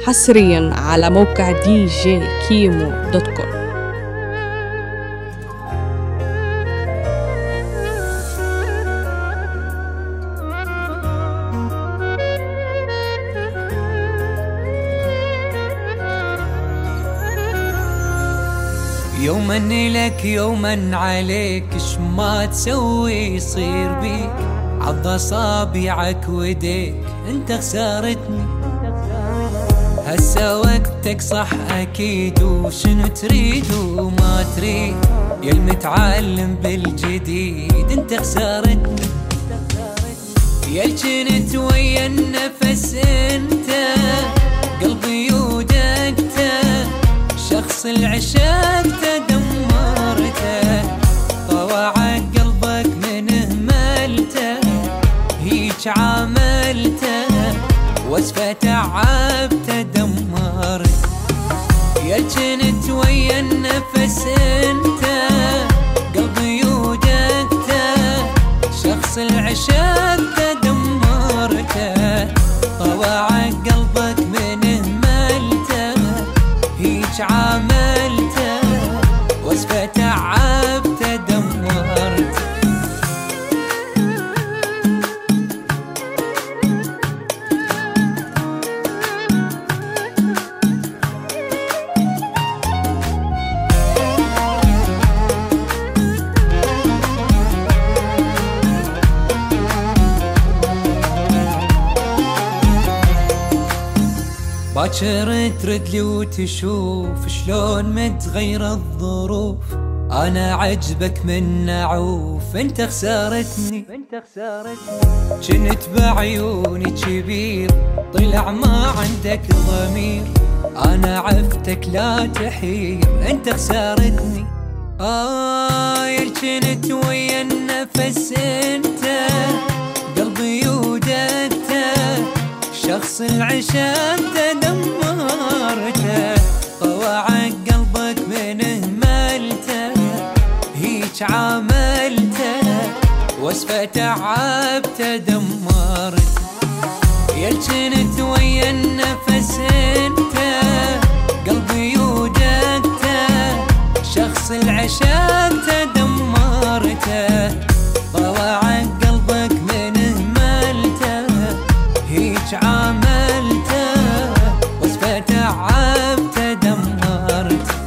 حصريا على موقع djkimo.com. يوما لك يوما عليك، اش ما تسوي يصير بيك، عض اصابعك وديك، انت خسارتني. هسه وقتك صح اكيد، وشنو تريد وما تريد، يا المتعلم بالجديد، انت خسارتني. يا كنت ويا النفس انت، قلبي ودقته، شخص العشقته دمرته، طوعك قلبك من اهملته، هيج عاملته، وصفه تعبته دمرته. يا كنت ويا النفس انت، قلبي ودقته، شخص العشقته دمرته، طوعك قلبك من اهملته، هيج عاملته، وصفه تعبته دمرته. باكر تردلي وتشوف شلون متغير الظروف، انا عجبك من اعوف، انت خسارتني. كنت بعيوني كبير، طلع ما عندك ضمير، انا عفتك لا تحير، انت خسارتني. يا كنت ويا النفس انت، قلبي ودقته، شخص العشقته دمرته، طوعك قلبك من اهملته، هيج عاملته، وصفه تعبته دمرته. يا كنت ويا النفس انت، قلبي ودقته، شخص العشقته دمرته، طوعك قلبك من اهملته، هيج عاملته، وصفه تعبته دمرته.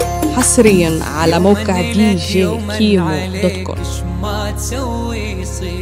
حصريا على موقع djkimo.com. ما تسوي يصير